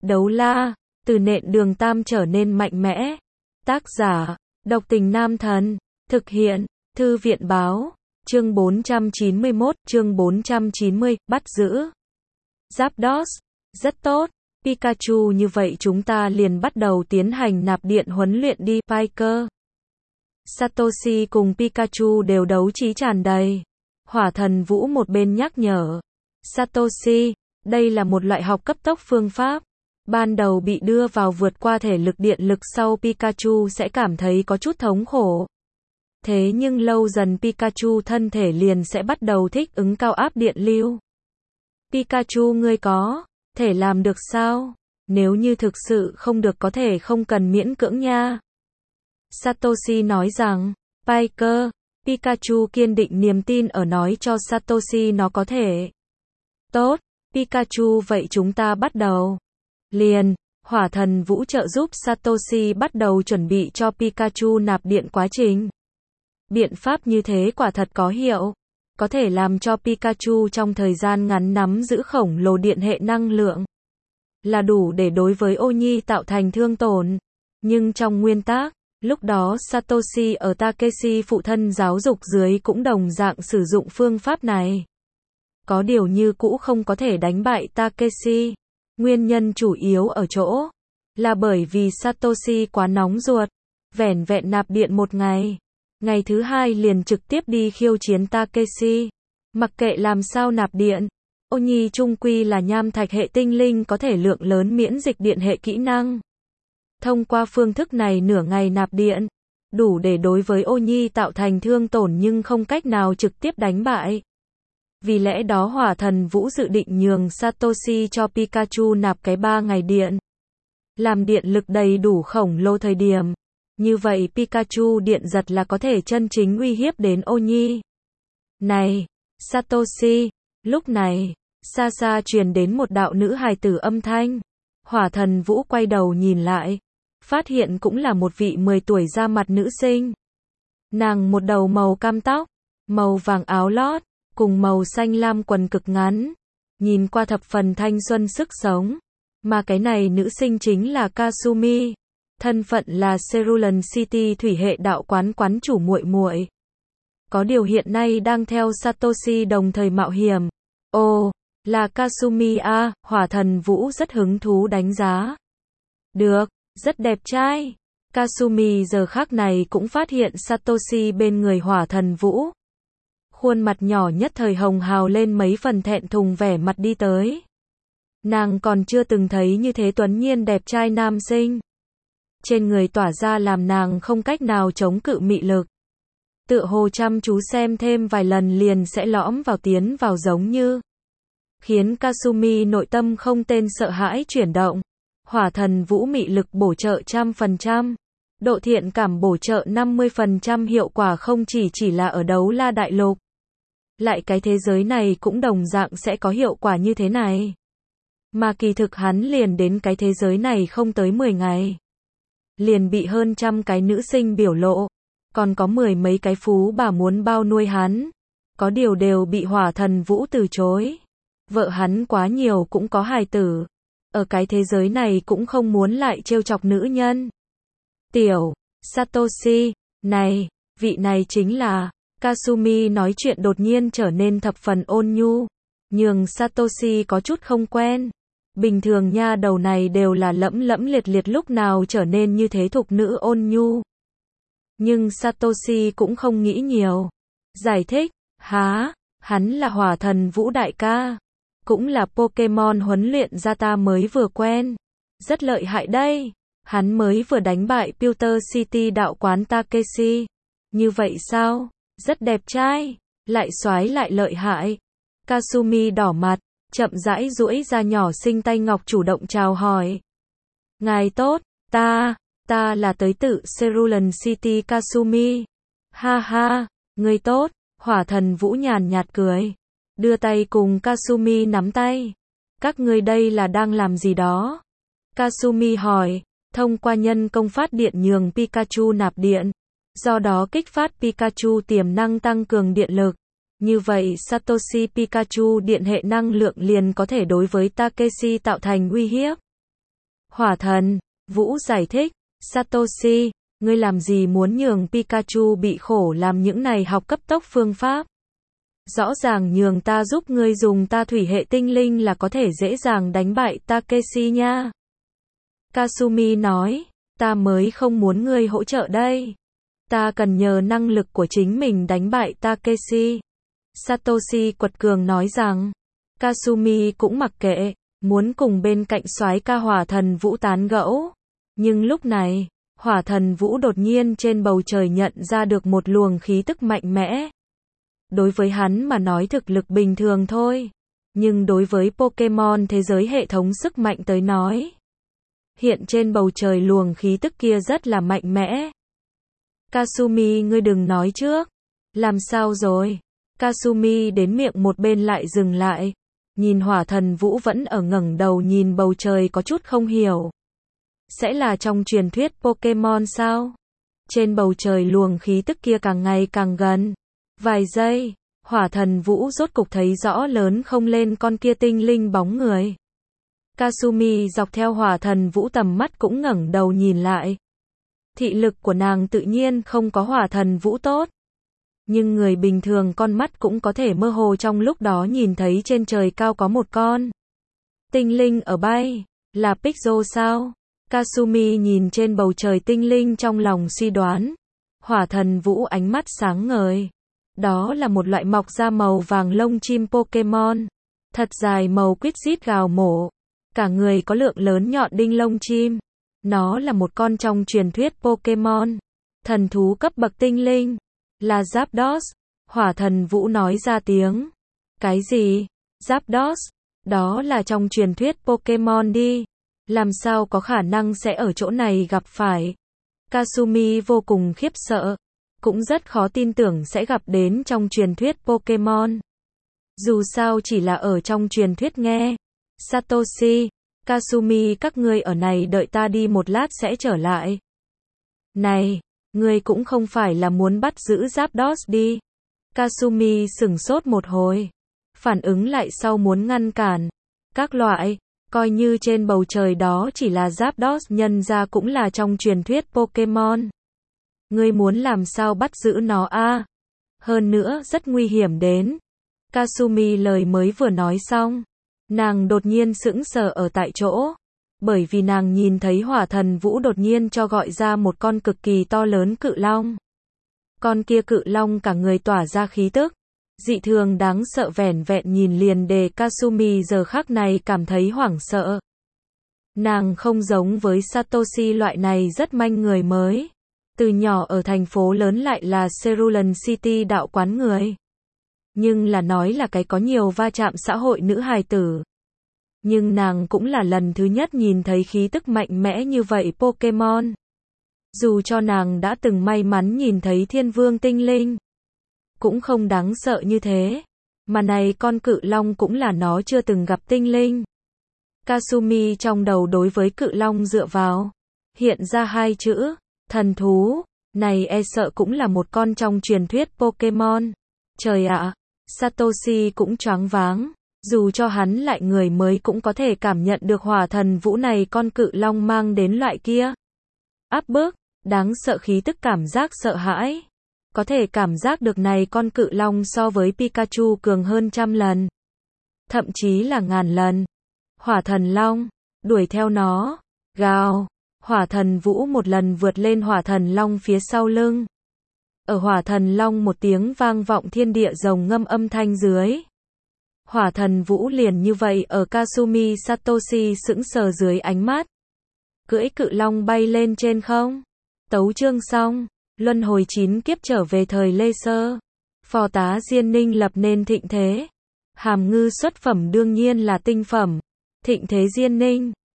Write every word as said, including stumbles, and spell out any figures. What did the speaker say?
Đấu la, từ nện đường tam trở nên mạnh mẽ. Tác giả, độc tình nam thần. Thực hiện, thư viện báo. Chương bốn trăm chín mươi mốt, chương bốn trăm chín mươi, bắt giữ. Zapdos, rất tốt. Pikachu, như vậy chúng ta liền bắt đầu tiến hành nạp điện huấn luyện đi, Piker. Satoshi cùng Pikachu đều đấu trí tràn đầy. Hỏa thần Vũ một bên nhắc nhở. Satoshi, đây là một loại học cấp tốc phương pháp. Ban đầu bị đưa vào vượt qua thể lực điện lực sau Pikachu sẽ cảm thấy có chút thống khổ. Thế nhưng lâu dần Pikachu thân thể liền sẽ bắt đầu thích ứng cao áp điện lưu. Pikachu, ngươi có thể làm được sao? Nếu như thực sự không được có thể không cần miễn cưỡng nha. Satoshi nói rằng, Piker, Pikachu kiên định niềm tin ở nói cho Satoshi nó có thể. Tốt, Pikachu, vậy chúng ta bắt đầu. Liền, hỏa thần Vũ trợ giúp Satoshi bắt đầu chuẩn bị cho Pikachu nạp điện quá trình. Biện pháp như thế quả thật có hiệu. Có thể làm cho Pikachu trong thời gian ngắn nắm giữ khổng lồ điện hệ năng lượng. Là đủ để đối với Ô Nhi tạo thành thương tổn. Nhưng trong nguyên tắc, lúc đó Satoshi ở Takeshi phụ thân giáo dục dưới cũng đồng dạng sử dụng phương pháp này. Có điều như cũ không có thể đánh bại Takeshi. Nguyên nhân chủ yếu ở chỗ là bởi vì Satoshi quá nóng ruột. Vẻn vẹn nạp điện một ngày. Ngày thứ hai liền trực tiếp đi khiêu chiến Takeshi. Mặc kệ làm sao nạp điện, Ô Nhi chung quy là nham thạch hệ tinh linh có thể lượng lớn miễn dịch điện hệ kỹ năng. Thông qua phương thức này nửa ngày nạp điện, đủ để đối với Ô Nhi tạo thành thương tổn nhưng không cách nào trực tiếp đánh bại. Vì lẽ đó hỏa thần Vũ dự định nhường Satoshi cho Pikachu nạp cái ba ngày điện. Làm điện lực đầy đủ khổng lồ thời điểm. Như vậy Pikachu điện giật là có thể chân chính uy hiếp đến Ô Nhi. Này, Satoshi, lúc này, xa xa truyền đến một đạo nữ hài tử âm thanh. Hỏa thần Vũ quay đầu nhìn lại, phát hiện cũng là một vị mười tuổi ra mặt nữ sinh. Nàng một đầu màu cam tóc, màu vàng áo lót, cùng màu xanh lam quần cực ngắn, nhìn qua thập phần thanh xuân sức sống. Mà cái này nữ sinh chính là Kasumi, thân phận là Cerulean City thủy hệ đạo quán quán chủ muội muội. Có điều hiện nay đang theo Satoshi đồng thời mạo hiểm. Ồ, là Kasumi à, hỏa thần Vũ rất hứng thú đánh giá. Được, rất đẹp trai. Kasumi giờ khắc này cũng phát hiện Satoshi bên người hỏa thần Vũ. Khuôn mặt nhỏ nhất thời hồng hào lên mấy phần thẹn thùng vẻ mặt đi tới. Nàng còn chưa từng thấy như thế tuấn nhiên đẹp trai nam sinh. Trên người tỏa ra làm nàng không cách nào chống cự mị lực. Tựa hồ chăm chú xem thêm vài lần liền sẽ lõm vào tiến vào giống như. Khiến Kasumi nội tâm không tên sợ hãi chuyển động. Hỏa thần Vũ mị lực bổ trợ trăm phần trăm. Độ thiện cảm bổ trợ năm mươi phần trăm hiệu quả không chỉ chỉ là ở đấu la đại lục. Lại cái thế giới này cũng đồng dạng sẽ có hiệu quả như thế này. Mà kỳ thực hắn liền đến cái thế giới này không tới mười ngày. Liền bị hơn trăm cái nữ sinh biểu lộ. Còn có mười mấy cái phú bà muốn bao nuôi hắn. Có điều đều bị hỏa thần Vũ từ chối. Vợ hắn quá nhiều cũng có hài tử. Ở cái thế giới này cũng không muốn lại trêu chọc nữ nhân. Tiểu, Satoshi, này, vị này chính là. Kasumi nói chuyện đột nhiên trở nên thập phần ôn nhu. Nhường Satoshi có chút không quen. Bình thường nha đầu này đều là lẫm lẫm liệt liệt lúc nào trở nên như thế thục nữ ôn nhu. Nhưng Satoshi cũng không nghĩ nhiều. Giải thích, há, hắn là hỏa thần Vũ đại ca. Cũng là Pokemon huấn luyện ra ta mới vừa quen. Rất lợi hại đây. Hắn mới vừa đánh bại Pewter City đạo quán Takeshi. Như vậy sao? Rất đẹp trai. Lại xoái lại lợi hại. Kasumi đỏ mặt. Chậm rãi duỗi ra nhỏ xinh tay ngọc chủ động chào hỏi. Ngài tốt, ta, ta là tới tự Cerulean City Kasumi. Ha ha, ngươi tốt, hỏa thần Vũ nhàn nhạt cười. Đưa tay cùng Kasumi nắm tay. Các ngươi đây là đang làm gì đó? Kasumi hỏi, thông qua nhân công phát điện nhường Pikachu nạp điện. Do đó kích phát Pikachu tiềm năng tăng cường điện lực. Như vậy Satoshi Pikachu điện hệ năng lượng liền có thể đối với Takeshi tạo thành uy hiếp. Hỏa thần Vũ giải thích, Satoshi, ngươi làm gì muốn nhường Pikachu bị khổ làm những này học cấp tốc phương pháp? Rõ ràng nhường ta giúp ngươi dùng ta thủy hệ tinh linh là có thể dễ dàng đánh bại Takeshi nha. Kasumi nói, ta mới không muốn ngươi hỗ trợ đây. Ta cần nhờ năng lực của chính mình đánh bại Takeshi. Satoshi quật cường nói rằng, Kasumi cũng mặc kệ, muốn cùng bên cạnh soái ca hỏa thần Vũ tán gẫu. Nhưng lúc này, hỏa thần Vũ đột nhiên trên bầu trời nhận ra được một luồng khí tức mạnh mẽ. Đối với hắn mà nói thực lực bình thường thôi. Nhưng đối với Pokemon thế giới hệ thống sức mạnh tới nói, hiện trên bầu trời luồng khí tức kia rất là mạnh mẽ. Kasumi, ngươi đừng nói trước. Làm sao rồi? Kasumi đến miệng một bên lại dừng lại. Nhìn hỏa thần Vũ vẫn ở ngẩng đầu nhìn bầu trời có chút không hiểu. Sẽ là trong truyền thuyết Pokemon sao? Trên bầu trời luồng khí tức kia càng ngày càng gần. Vài giây, hỏa thần Vũ rốt cục thấy rõ lớn không lên con kia tinh linh bóng người. Kasumi dọc theo hỏa thần Vũ tầm mắt cũng ngẩng đầu nhìn lại. Thị lực của nàng tự nhiên không có hỏa thần Vũ tốt. Nhưng người bình thường con mắt cũng có thể mơ hồ trong lúc đó nhìn thấy trên trời cao có một con tinh linh ở bay. Là Pixel sao? Kasumi nhìn trên bầu trời tinh linh trong lòng suy đoán. Hỏa thần Vũ ánh mắt sáng ngời. Đó là một loại mọc ra màu vàng lông chim Pokemon. Thật dài màu quýt rít gào mổ. Cả người có lượng lớn nhọn đinh lông chim. Nó là một con trong truyền thuyết Pokemon. Thần thú cấp bậc tinh linh. Là Zapdos. Hỏa thần Vũ nói ra tiếng. Cái gì? Zapdos? Đó là trong truyền thuyết Pokemon đi. Làm sao có khả năng sẽ ở chỗ này gặp phải? Kasumi vô cùng khiếp sợ. Cũng rất khó tin tưởng sẽ gặp đến trong truyền thuyết Pokemon. Dù sao chỉ là ở trong truyền thuyết nghe. Satoshi, Kasumi, các ngươi ở này đợi ta đi một lát sẽ trở lại. Này, ngươi cũng không phải là muốn bắt giữ Zapdos đi. Kasumi sửng sốt một hồi. Phản ứng lại sau muốn ngăn cản. Các loại, coi như trên bầu trời đó chỉ là Zapdos nhân ra cũng là trong truyền thuyết Pokemon. Ngươi muốn làm sao bắt giữ nó a? À? Hơn nữa rất nguy hiểm đến. Kasumi lời mới vừa nói xong. Nàng đột nhiên sững sờ ở tại chỗ. Bởi vì nàng nhìn thấy hỏa thần Vũ đột nhiên cho gọi ra một con cực kỳ to lớn cự long. Con kia cự long cả người tỏa ra khí tức. Dị thường đáng sợ vẻn vẹn nhìn liền để Kasumi giờ khắc này cảm thấy hoảng sợ. Nàng không giống với Satoshi loại này rất manh người mới. Từ nhỏ ở thành phố lớn lại là Cerulean City đạo quán người. Nhưng là nói là cái có nhiều va chạm xã hội nữ hài tử. Nhưng nàng cũng là lần thứ nhất nhìn thấy khí tức mạnh mẽ như vậy Pokemon. Dù cho nàng đã từng may mắn nhìn thấy thiên vương tinh linh. Cũng không đáng sợ như thế. Mà này con cự long cũng là nó chưa từng gặp tinh linh. Kasumi trong đầu đối với cự long dựa vào. Hiện ra hai chữ. Thần thú. Này e sợ cũng là một con trong truyền thuyết Pokemon. Trời ạ. Satoshi cũng choáng váng. Dù cho hắn lại người mới cũng có thể cảm nhận được hỏa thần Vũ này con cự long mang đến loại kia. Áp bức. Đáng sợ khí tức cảm giác sợ hãi. Có thể cảm giác được này con cự long so với Pikachu cường hơn trăm lần. Thậm chí là ngàn lần. Hỏa thần long. Đuổi theo nó. Gào. Hỏa thần Vũ một lần vượt lên hỏa thần long phía sau lưng. Ở hỏa thần long một tiếng vang vọng thiên địa rồng ngâm âm thanh dưới. Hỏa thần Vũ liền như vậy ở Kasumi Satoshi sững sờ dưới ánh mắt. Cưỡi cự long bay lên trên không. Tấu chương xong. Luân hồi chín kiếp trở về thời Lê Sơ. Phò tá Diên Ninh lập nên thịnh thế. Hàm ngư xuất phẩm đương nhiên là tinh phẩm. Thịnh thế Diên Ninh.